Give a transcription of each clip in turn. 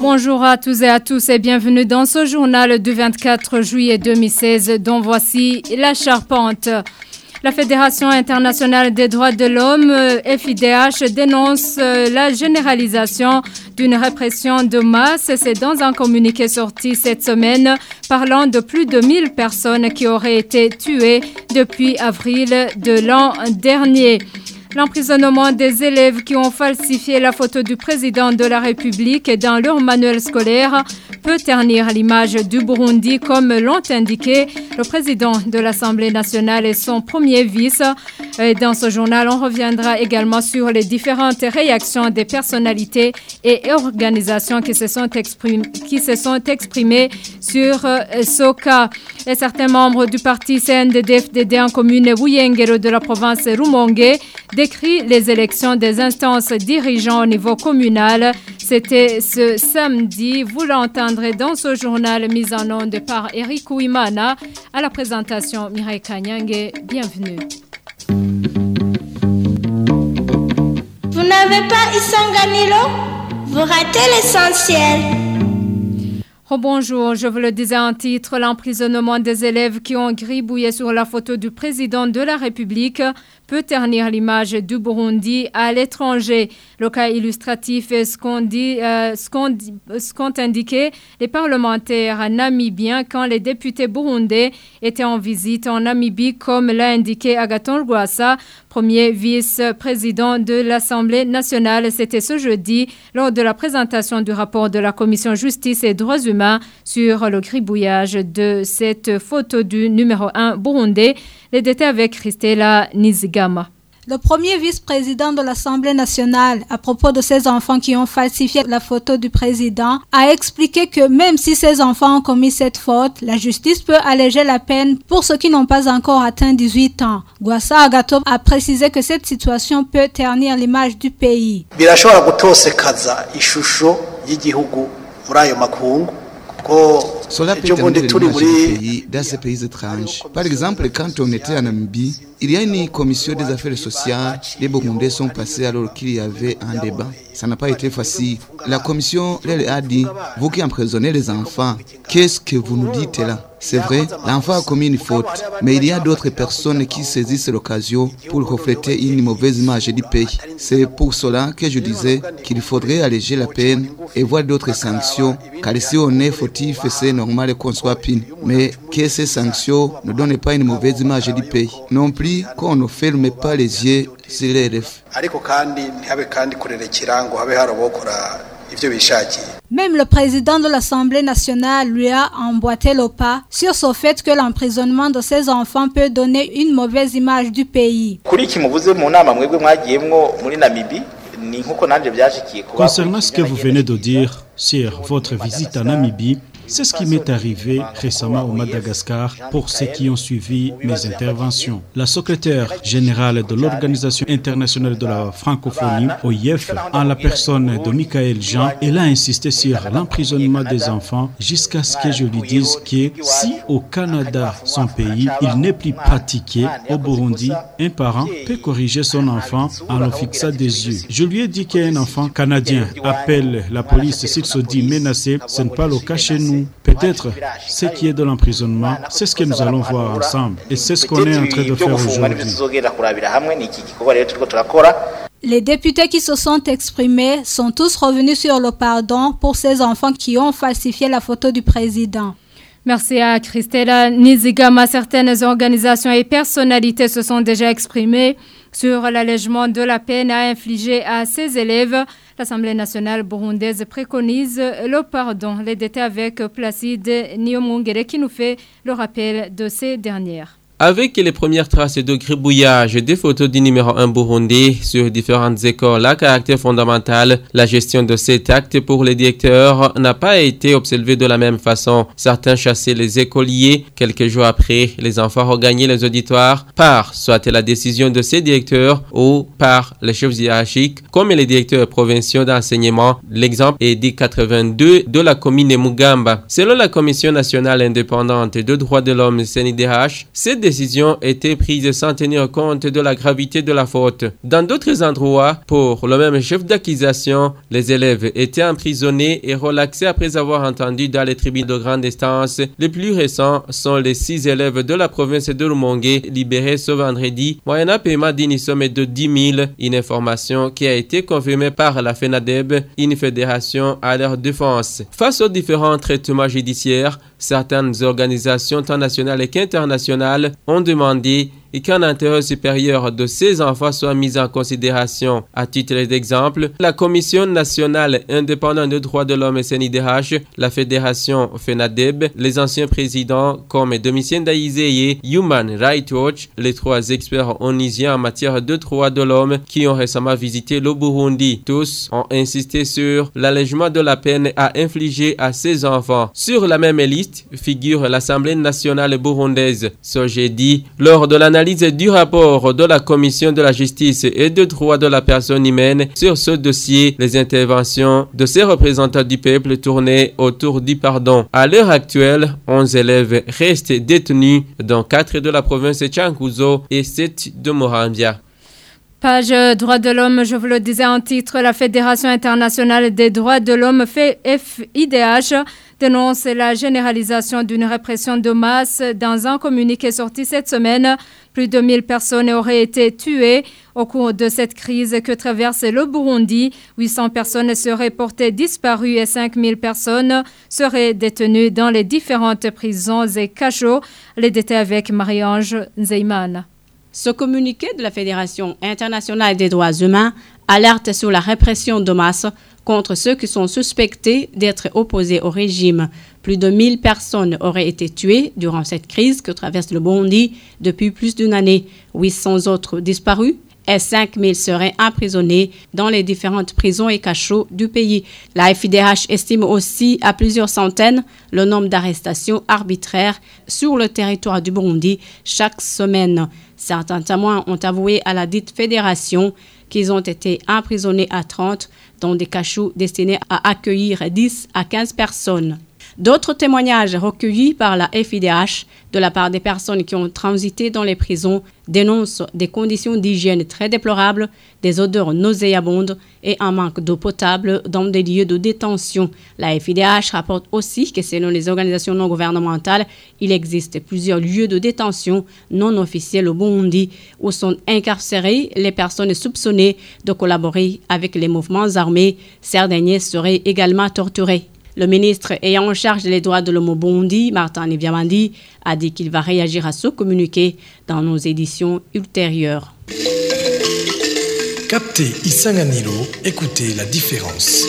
Bonjour à tous et à tous et bienvenue dans ce journal du 24 juillet 2016 dont voici la charpente. La Fédération internationale des droits de l'homme, FIDH, dénonce la généralisation d'une répression de masse. C'est dans un communiqué sorti cette semaine parlant de plus de 1000 personnes qui auraient été tuées depuis avril de l'an dernier. L'emprisonnement des élèves qui ont falsifié la photo du président de la République dans leur manuel scolaire peut ternir l'image du Burundi comme l'ont indiqué le président de l'Assemblée nationale et son premier vice. Dans ce journal, on reviendra également sur les différentes réactions des personnalités et organisations qui se sont exprimées sur ce cas. Et certains membres du parti CNDD-FDD en commune Buyengero de la province Rumongue décrit les élections des instances dirigeantes au niveau communal. C'était ce samedi. Vous l'entendrez dans ce journal mis en onde par Eric Ouimana. À la présentation, Mireille Kanyange. Bienvenue. Vous n'avez pas Isanganilo? Vous ratez l'essentiel. Bonjour, je vous le disais en titre, l'emprisonnement des élèves qui ont gribouillé sur la photo du président de la République peut ternir l'image du Burundi à l'étranger. Le cas illustratif est ce qu'ont indiqué les parlementaires namibiens quand les députés burundais étaient en visite en Namibie, comme l'a indiqué Agathon Rwasa, premier vice-président de l'Assemblée nationale. C'était ce jeudi lors de la présentation du rapport de la Commission Justice et Droits humains sur le gribouillage de cette photo du numéro 1 burundais. Les détails avec Christella Nizigama. Le premier vice-président de l'Assemblée nationale, à propos de ces enfants qui ont falsifié la photo du président, a expliqué que même si ces enfants ont commis cette faute, la justice peut alléger la peine pour ceux qui n'ont pas encore atteint 18 ans. Gwasa Agato a précisé que cette situation peut ternir l'image du pays. Birashobora gutosekaza ishusho y'igihugu muri ayo makungu. Cela peut ternir l'image du pays dans ces pays étranges. Par exemple, quand on était en Namibie, il y a une commission des affaires sociales. Les Burundais sont passés alors qu'il y avait un débat. Ça n'a pas été facile. La commission leur a dit, vous qui emprisonnez les enfants, qu'est-ce que vous nous dites là? C'est vrai, l'enfant a commis une faute, mais il y a d'autres personnes qui saisissent l'occasion pour refléter une mauvaise image du pays. C'est pour cela que je disais qu'il faudrait alléger la peine et voir d'autres sanctions, car si on est fautif, c'est normal qu'on soit puni. Mais que ces sanctions ne donnent pas une mauvaise image du pays. Non plus qu'on ne ferme pas les yeux sur les refs. Même le président de l'Assemblée nationale lui a emboîté le pas sur ce fait que l'emprisonnement de ses enfants peut donner une mauvaise image du pays. Concernant ce que vous venez de dire sur votre visite à Namibie, c'est ce qui m'est arrivé récemment au Madagascar pour ceux qui ont suivi mes interventions. La secrétaire générale de l'Organisation internationale de la francophonie, OIF, en la personne de Michael Jean, elle a insisté sur l'emprisonnement des enfants jusqu'à ce que je lui dise que si au Canada, son pays, il n'est plus pratiqué, au Burundi, un parent peut corriger son enfant en le fixant des yeux. Je lui ai dit qu'un enfant canadien appelle la police s'il se dit menacé, ce n'est pas le cas chez nous. Peut-être ce qui est de l'emprisonnement, c'est ce que nous allons voir ensemble. Et c'est ce qu'on est en train de faire aujourd'hui. Les députés qui se sont exprimés sont tous revenus sur le pardon pour ces enfants qui ont falsifié la photo du président. Merci à Christella Nizigama. Certaines organisations et personnalités se sont déjà exprimées sur l'allègement de la peine à infliger à ces élèves. L'Assemblée nationale burundaise préconise le pardon. Les détails avec Placide Niomungere qui nous fait le rappel de ces dernières. Avec les premières traces de gribouillage des photos du numéro 1 burundais sur différentes écoles à caractère fondamental, la gestion de cet acte pour les directeurs n'a pas été observée de la même façon. Certains chassaient les écoliers. Quelques jours après, les enfants regagnaient les auditoires par soit la décision de ces directeurs ou par les chefs hiérarchiques, comme les directeurs provinciaux d'enseignement. L'exemple est dit 82 de la commune Mugamba. Selon la Commission nationale indépendante de droits de l'homme CNIDH, cette décision était prise sans tenir compte de la gravité de la faute. Dans d'autres endroits, pour le même chef d'accusation, les élèves étaient emprisonnés et relaxés après avoir entendu dans les tribunaux de grande instance. Les plus récents sont les 6 élèves de la province de Rumongue libérés ce vendredi, moyennant paiement d'une somme de 10 000, une information qui a été confirmée par la FENADEB, une fédération à leur défense. Face aux différents traitements judiciaires, certaines organisations tant nationales qu'internationales ont demandé qu'un intérêt supérieur de ces enfants soit mis en considération. À titre d'exemple, la Commission nationale indépendante des droits de l'homme CNIDH, la Fédération FENADEB, les anciens présidents comme Domitien Daïzeye, Human Rights Watch, les 3 experts onisiens en matière de droits de l'homme qui ont récemment visité le Burundi. Tous ont insisté sur l'allègement de la peine à infliger à ces enfants. Sur la même liste figure l'Assemblée nationale burundaise. Ce jeudi, lors de l'analyse du rapport de la Commission de la justice et des droits de la personne humaine sur ce dossier, les interventions de ces représentants du peuple tournaient autour du pardon. À l'heure actuelle, 11 élèves restent détenus, dont 4 de la province de Chankuzo et 7 de Morambia. Page droits de l'homme, je vous le disais en titre, la Fédération internationale des droits de l'homme, FIDH, dénonce la généralisation d'une répression de masse. Dans un communiqué sorti cette semaine, plus de 1000 personnes auraient été tuées au cours de cette crise que traverse le Burundi. 800 personnes seraient portées disparues et 5000 personnes seraient détenues dans les différentes prisons et cachots. Les détails avec Marie-Ange Nzeyman. Ce communiqué de la Fédération internationale des droits humains alerte sur la répression de masse contre ceux qui sont suspectés d'être opposés au régime. Plus de 1000 personnes auraient été tuées durant cette crise que traverse le Burundi depuis plus d'une année. 800 autres disparus et 5000 seraient emprisonnés dans les différentes prisons et cachots du pays. La FIDH estime aussi à plusieurs centaines le nombre d'arrestations arbitraires sur le territoire du Burundi chaque semaine. Certains témoins ont avoué à la dite fédération qu'ils ont été emprisonnés à 30 dans des cachots destinés à accueillir 10 à 15 personnes. D'autres témoignages recueillis par la FIDH de la part des personnes qui ont transité dans les prisons dénoncent des conditions d'hygiène très déplorables, des odeurs nauséabondes et un manque d'eau potable dans des lieux de détention. La FIDH rapporte aussi que selon les organisations non gouvernementales, il existe plusieurs lieux de détention non officiels au Burundi où sont incarcérées les personnes soupçonnées de collaborer avec les mouvements armés. Ces derniers seraient également torturés. Le ministre ayant en charge des droits de l'homme au Burundi, Martin Nivyamandi, a dit qu'il va réagir à ce communiqué dans nos éditions ultérieures. Captez Isanganilo, écoutez la différence.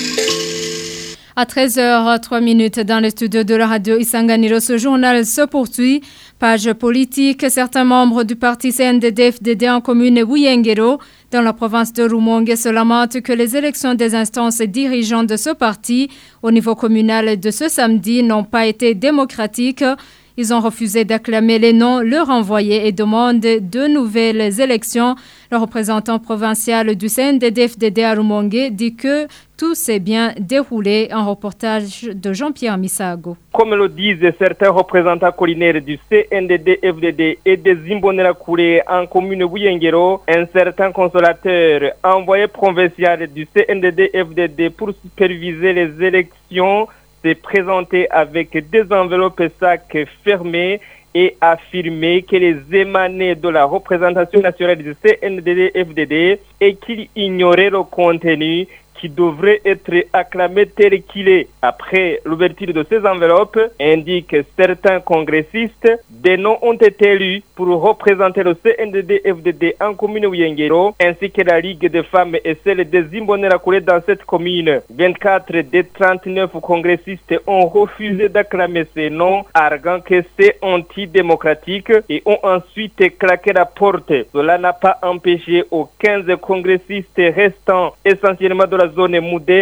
À 13h03 dans le studio de la radio Isanganilo, ce journal se poursuit. Page politique, certains membres du parti CNDD-FDD en commune Wiyengero, dans la province de Rumongue, se lamentent que les élections des instances dirigeantes de ce parti au niveau communal de ce samedi n'ont pas été démocratiques. Ils ont refusé d'acclamer les noms leur envoyés et demandent de nouvelles élections. Le représentant provincial du CNDD-FDD à Rumongue dit que tout s'est bien déroulé. Un reportage de Jean-Pierre Misago. Comme le disent certains représentants collinaires du CNDD-FDD et des Imbonerakure en commune Wiyengero, un certain consolateur envoyé provincial du CNDD-FDD pour superviser les élections s'est présenté avec des enveloppes sacs fermés et affirmé que les émanait de la représentation nationale du CNDD-FDD et qu'il ignorait le contenu qui devrait être acclamé tel qu'il est. Après l'ouverture de ces enveloppes, indique certains congressistes, des noms ont été élus pour représenter le CNDD-FDD en commune Wiyengero, ainsi que la Ligue des femmes et celle des Imbonerakure dans cette commune. 24 des 39 congressistes ont refusé d'acclamer ces noms, arguant que c'est antidémocratique et ont ensuite claqué la porte. Cela n'a pas empêché aux 15 congressistes restants, essentiellement de la zone Moudende,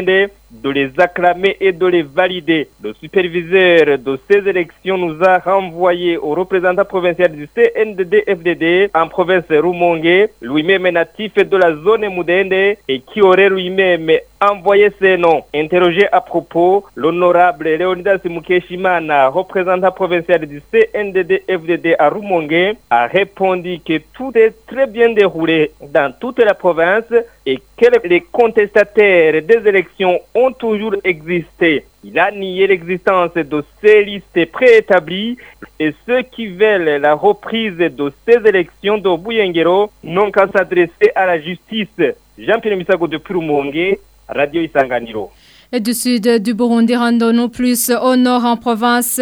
de les acclamer et de les valider. Le superviseur de ces élections nous a renvoyé au représentant provincial du CNDD-FDD en province Rumongue, lui-même natif de la zone Moudende et qui aurait lui-même envoyé ses noms. Interrogé à propos, l'honorable Leonidas Mukeshimana, représentant provincial du CNDD-FDD à Rumongue, a répondu que tout est très bien déroulé dans toute la province et que les contestataires des élections ont toujours existé. Il a nié l'existence de ces listes préétablies et ceux qui veulent la reprise de ces élections de Buyengero n'ont qu'à s'adresser à la justice. Jean-Pierre Misago de Rumongue, Radio Isanganiro. Et du sud du Burundi, rendons-nous plus au nord en province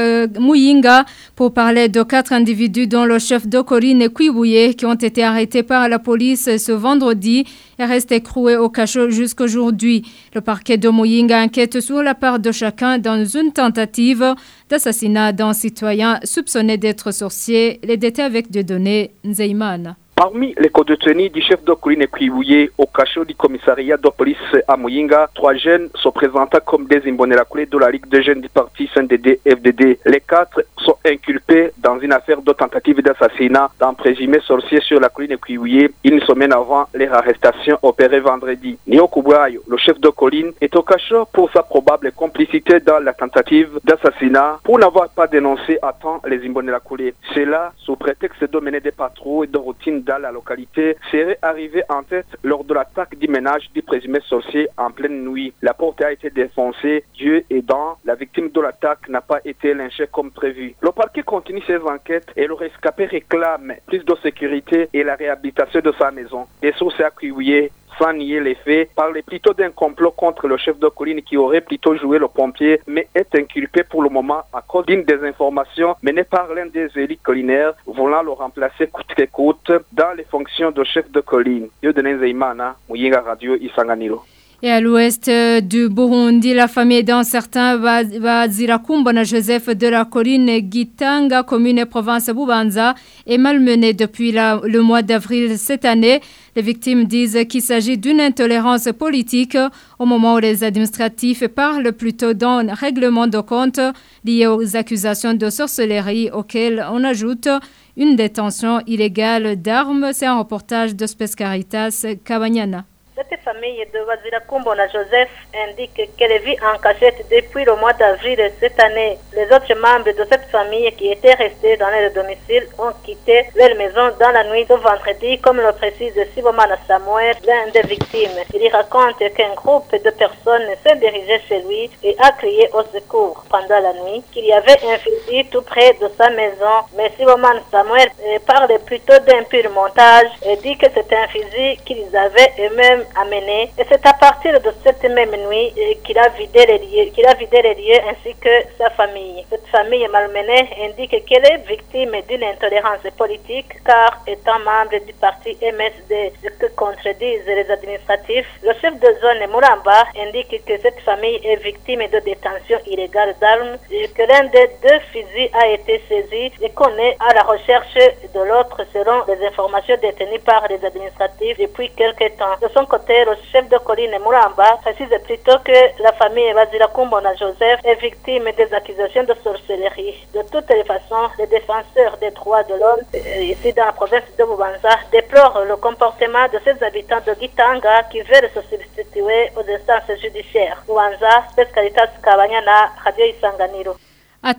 Muyinga pour parler de 4 individus dont le chef de Corinne Kwibuye qui ont été arrêtés par la police ce vendredi et restés écroués au cachot jusqu'aujourd'hui. Le parquet de Muyinga enquête sur la part de chacun dans une tentative d'assassinat d'un citoyen soupçonné d'être sorcier. Les détails avec des données Nzeyman. Parmi les co-détenus du chef de Corinne Kwibuye au cachot du commissariat de police à Muyinga, 3 jeunes sont présentés comme des imbonéracoulés de la Ligue des jeunes du parti CNDD-FDD. Les 4 sont inculpés dans une affaire de tentative d'assassinat d'un présumé sorcier sur la colline Kwibuye une semaine avant leur arrestation opérée vendredi. Nio Kubrayo, le chef de colline, est au cachot pour sa probable complicité dans la tentative d'assassinat pour n'avoir pas dénoncé à temps les imbonéracoulés. Cela sous prétexte de mener des patrouilles de routine dans la localité serait arrivé en tête lors de l'attaque du ménage du présumé sorcier en pleine nuit. La porte a été défoncée, Dieu aidant, la victime de l'attaque n'a pas été lynchée comme prévu. Le parquet continue ses enquêtes et le rescapé réclame plus de sécurité et la réhabilitation de sa maison. Des sources accusées sans nier les faits, parlait plutôt d'un complot contre le chef de colline qui aurait plutôt joué le pompier, mais est inculpé pour le moment à cause d'une désinformation menée par l'un des élites collinaires voulant le remplacer coûte que coûte dans les fonctions de chef de colline. Yodene Zeimana, Muyinga Radio Isanganiro. Et à l'ouest du Burundi, la famille d'un certain Bazirakumbana Joseph de la colline Gitanga, commune et province Bubanza, est malmenée depuis le mois d'avril cette année. Les victimes disent qu'il s'agit d'une intolérance politique au moment où les administratifs parlent plutôt d'un règlement de compte lié aux accusations de sorcellerie auxquelles on ajoute une détention illégale d'armes. C'est un reportage de Spes Caritas Kabanyana. Cette famille de Bazirakumbana Joseph indique qu'elle vit en cachette depuis le mois d'avril de cette année. Les autres membres de cette famille qui étaient restés dans leur domicile ont quitté leur maison dans la nuit de vendredi, comme le précise Sibomana Samuel, l'un des victimes. Il raconte qu'un groupe de personnes s'est dirigé chez lui et a crié au secours pendant la nuit, qu'il y avait un fusil tout près de sa maison. Mais Sibomana Samuel parle plutôt d'un pur montage et dit que c'est un fusil qu'ils avaient eux-mêmes amené, et c'est à partir de cette même nuit qu'il a vidé les lieux ainsi que sa famille. Cette famille malmenée indique qu'elle est victime d'une intolérance politique car étant membre du parti MSD, ce que contredisent les administratifs. Le chef de zone Muramba indique que cette famille est victime de détention illégale d'armes et que l'un des 2 fusils a été saisi et qu'on est à la recherche de l'autre selon les informations détenues par les administratifs depuis quelques temps. De son côté, le chef de colline Muramba précise plutôt que la famille Bazirakumbana Joseph est victime des accusations de sorcellerie. De toutes les façons, les défenseurs des droits de l'homme, ici dans la province de Bubanza, déplorent le comportement de ces habitants de Gitanga qui veulent se substituer aux instances judiciaires. Bubanza, Spes Caritas Kabanyana, Radio Isanganiro. À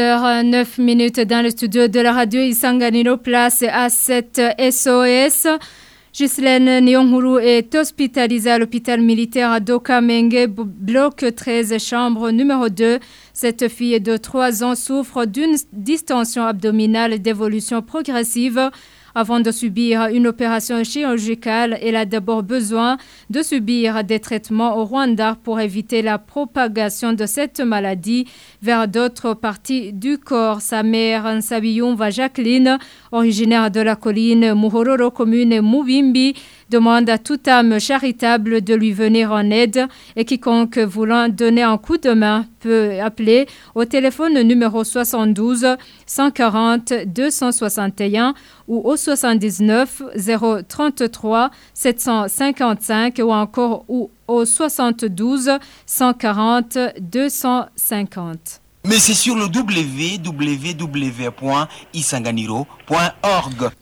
13h09 dans le studio de la radio Isanganiro, place à cette SOS. Ghislaine Nyonguru est hospitalisée à l'hôpital militaire d'Okamenge, bloc 13, chambre numéro 2. Cette fille de 3 ans souffre d'une distension abdominale d'évolution progressive. Avant de subir une opération chirurgicale, elle a d'abord besoin de subir des traitements au Rwanda pour éviter la propagation de cette maladie vers d'autres parties du corps. Sa mère, Nsabiyumva Jacqueline, originaire de la colline Muhororo, commune Mubimbi, demande à toute âme charitable de lui venir en aide et quiconque voulant donner un coup de main peut appeler au téléphone numéro 72 140 261 ou au 79 033 755 ou encore au 72 140 250. Mais c'est sur le www.isanganiro.org.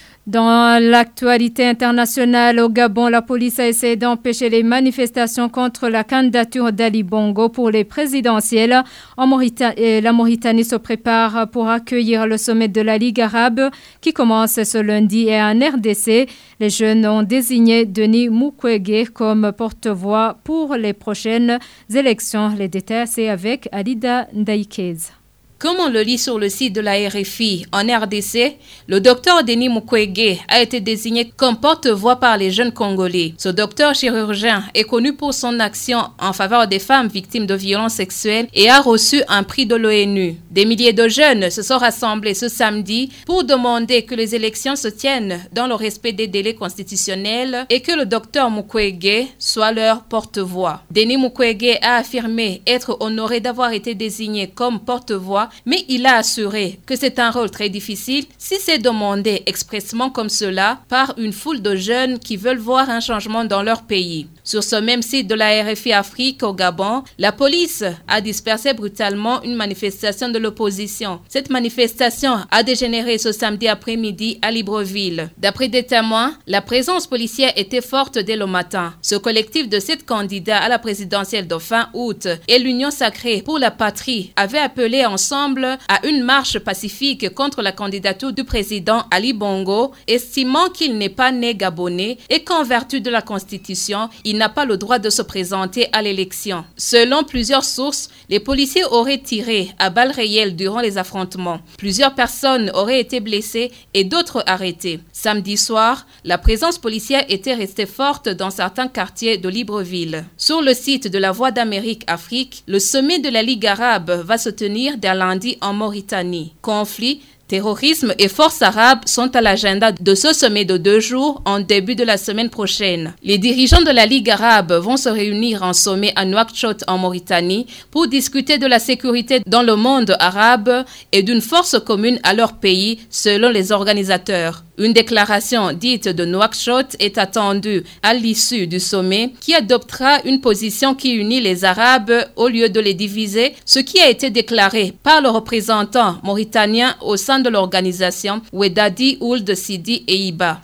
Dans l'actualité internationale au Gabon, la police a essayé d'empêcher les manifestations contre la candidature d'Ali Bongo pour les présidentielles. La Mauritanie se prépare pour accueillir le sommet de la Ligue arabe qui commence ce lundi et en RDC. Les jeunes ont désigné Denis Mukwege comme porte-voix pour les prochaines élections. Les détails, c'est avec Alida Ndaïkez. Comme on le lit sur le site de la RFI, en RDC, le docteur Denis Mukwege a été désigné comme porte-voix par les jeunes Congolais. Ce docteur chirurgien est connu pour son action en faveur des femmes victimes de violences sexuelles et a reçu un prix de l'ONU. Des milliers de jeunes se sont rassemblés ce samedi pour demander que les élections se tiennent dans le respect des délais constitutionnels et que le docteur Mukwege soit leur porte-voix. Denis Mukwege a affirmé être honoré d'avoir été désigné comme porte-voix, mais il a assuré que c'est un rôle très difficile si c'est demandé expressément comme cela par une foule de jeunes qui veulent voir un changement dans leur pays. Sur ce même site de la RFI Afrique au Gabon, la police a dispersé brutalement une manifestation de l'opposition. Cette manifestation a dégénéré ce samedi après-midi à Libreville. D'après des témoins, la présence policière était forte dès le matin. Ce collectif de 7 candidats à la présidentielle de fin août et l'Union sacrée pour la patrie avait appelé ensemble à une marche pacifique contre la candidature du président Ali Bongo, estimant qu'il n'est pas né gabonais et qu'en vertu de la Constitution, il n'a pas le droit de se présenter à l'élection. Selon plusieurs sources, les policiers auraient tiré à balles réelles durant les affrontements. Plusieurs personnes auraient été blessées et d'autres arrêtées. Samedi soir, la présence policière était restée forte dans certains quartiers de Libreville. Sur le site de la Voix d'Amérique Afrique, le sommet de la Ligue arabe va se tenir dès lundi en Mauritanie. Conflit, terrorisme et forces arabes sont à l'agenda de ce sommet de 2 jours en début de la semaine prochaine. Les dirigeants de la Ligue arabe vont se réunir en sommet à Nouakchott en Mauritanie pour discuter de la sécurité dans le monde arabe et d'une force commune à leur pays selon les organisateurs. Une déclaration dite de Nouakchott est attendue à l'issue du sommet qui adoptera une position qui unit les Arabes au lieu de les diviser, ce qui a été déclaré par le représentant mauritanien au sein de l'organisation Wedadi Ould Sidi et Iba.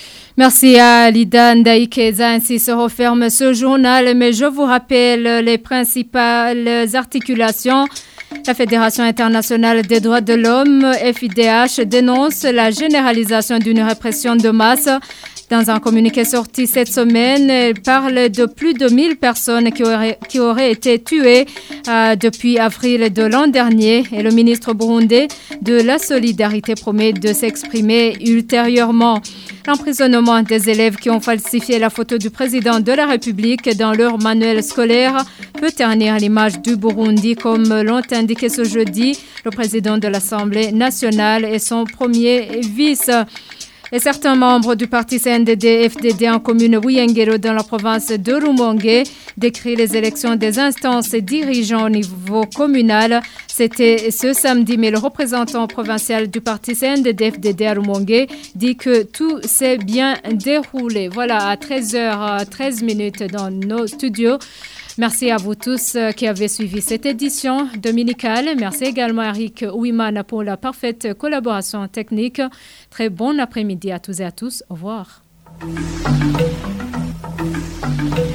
Merci à Lida Ndaïkeza. Ainsi se referme ce journal, mais je vous rappelle les principales articulations. La Fédération internationale des droits de l'homme, FIDH, dénonce la généralisation d'une répression de masse. Dans un communiqué sorti cette semaine, elle parle de plus de 1000 personnes qui auraient été tuées depuis avril de l'an dernier. Et le ministre burundais de la Solidarité promet de s'exprimer ultérieurement. L'emprisonnement des élèves qui ont falsifié la photo du président de la République dans leur manuel scolaire peut ternir l'image du Burundi, comme l'ont indiqué ce jeudi le président de l'Assemblée nationale et son premier vice. Et certains membres du parti CNDD-FDD en commune Buyengero dans la province de Rumongue décrivent les élections des instances dirigeants au niveau communal. C'était ce samedi, mais le représentant provincial du parti CNDD-FDD à Rumongue dit que tout s'est bien déroulé. Voilà, à 13h13 dans nos studios. Merci à vous tous qui avez suivi cette édition dominicale. Merci également à Eric Ouimana pour la parfaite collaboration technique. Très bon après-midi à tous et à tous. Au revoir.